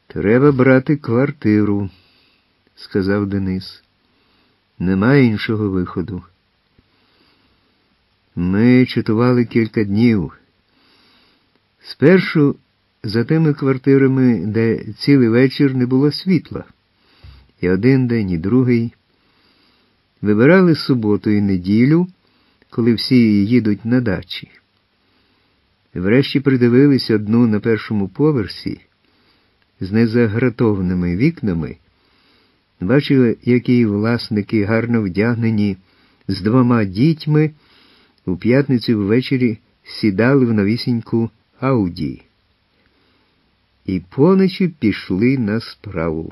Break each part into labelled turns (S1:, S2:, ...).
S1: Треба брати квартиру, сказав Денис. Немає іншого виходу. Ми чатували кілька днів. Спершу за тими квартирами, де цілий вечір не було світла. І один день, і другий. Вибирали суботу і неділю, коли всі їдуть на дачі. Врешті придивились одну на першому поверсі з незагратованими вікнами. Бачили, як її власники гарно вдягнені з 2 дітьми у п'ятницю ввечері сідали в новісіньку Ауді. І поночі пішли на справу.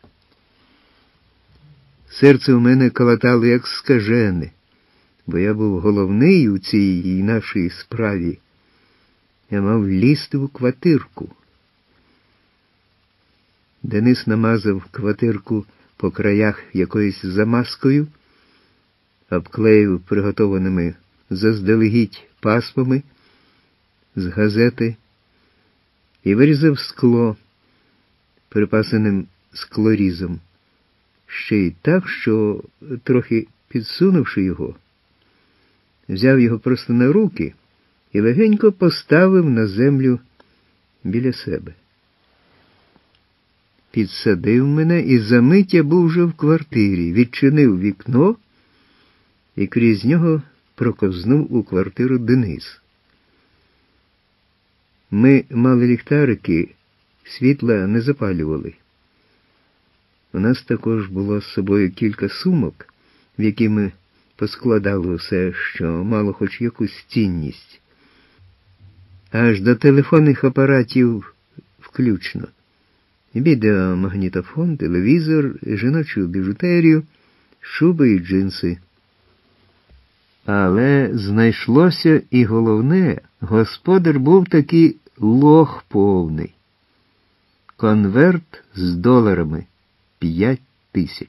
S1: Серце у мене калатало, як скажене, бо я був головний у цій нашій справі. Я мав лізти у квартирку. Денис намазав квартирку по краях якоюсь замазкою, обклеїв приготованими заздалегідь пасмами з газети і вирізав скло припасеним склорізом. Ще й так, що, трохи підсунувши його, взяв його просто на руки і легенько поставив на землю біля себе. Підсадив мене, і за мить я був вже в квартирі, відчинив вікно і крізь нього проковзнув у квартиру Денис. Ми мали ліхтарики, світла не запалювали. У нас також було з собою кілька сумок, в які ми поскладали все, що мало хоч якусь цінність. Аж до телефонних апаратів включно. Відеомагнітофон, телевізор, жіночу біжутерію, шуби і джинси. Але знайшлося і головне, господар був такий лох повний. Конверт з доларами 5000.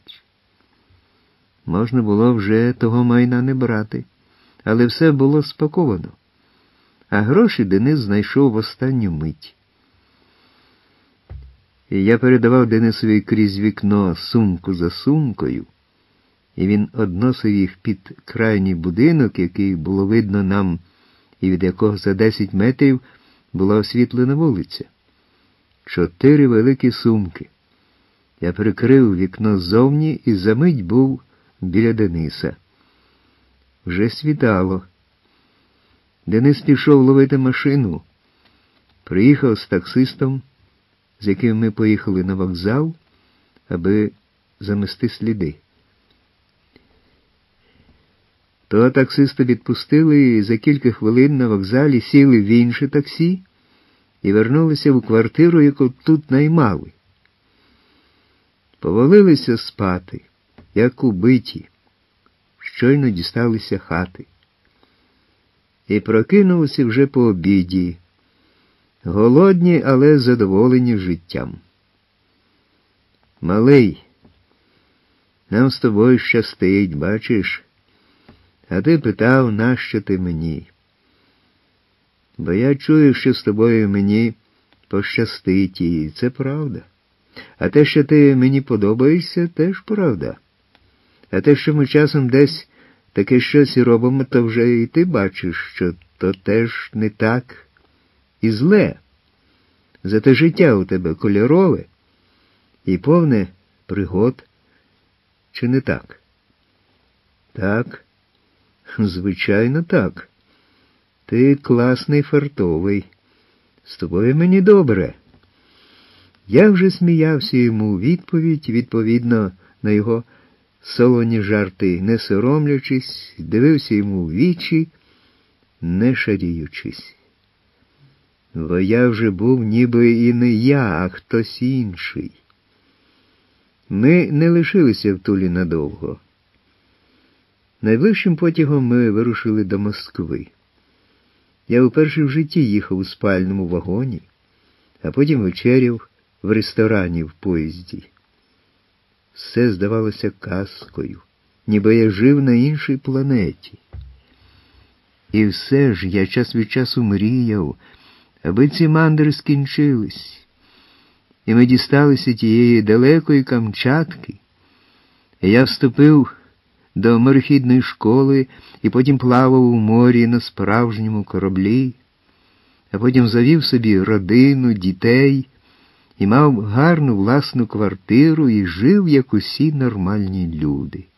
S1: Можна було вже того майна не брати, але все було спаковано. А гроші Денис знайшов в останню мить. І я передавав Денисові крізь вікно сумку за сумкою, і він односив їх під крайній будинок, який було видно нам, і від якого за 10 метрів була освітлена вулиця. 4 великі сумки. Я прикрив вікно ззовні і за мить був біля Дениса. Вже світало. Денис пішов ловити машину. Приїхав з таксистом, з яким ми поїхали на вокзал, аби замести сліди. Того таксиста відпустили, і за кілька хвилин на вокзалі сіли в інше таксі і вернулися в квартиру, яку тут наймали. Повалилися спати, як убиті, щойно дісталися хати. І прокинулися вже по обіді, голодні, але задоволені життям. Малий, нам з тобою щастить, бачиш? А ти питав, нащо ти мені? Бо я чую, що з тобою мені пощастить, і це правда. А те, що ти мені подобаєшся, теж правда. А те, що ми часом десь таке щось і робимо, то вже і ти бачиш, що то теж не так і зле. Зате життя у тебе кольорове і повне пригод. Чи не так? Так. Звичайно, так. Ти класний, фартовий. З тобою мені добре. Я вже сміявся йому у відповідь, відповідно на його солоні жарти, не соромлячись, дивився йому в вічі, не шаріючись. Бо я вже був ніби і не я, а хтось інший. Ми не лишилися в Тулі надовго. Найближчим потягом ми вирушили до Москви. Я вперше в житті їхав у спальному вагоні, а потім вечеряв в ресторані в поїзді. Все здавалося казкою, ніби я жив на іншій планеті. І все ж я час від часу мріяв, аби ці мандри скінчились. і ми дісталися тієї далекої Камчатки. І я вступив до мореходної школи і потім плавав у морі на справжньому кораблі, а потім завів собі родину, дітей і мав гарну власну квартиру і жив, як усі нормальні люди.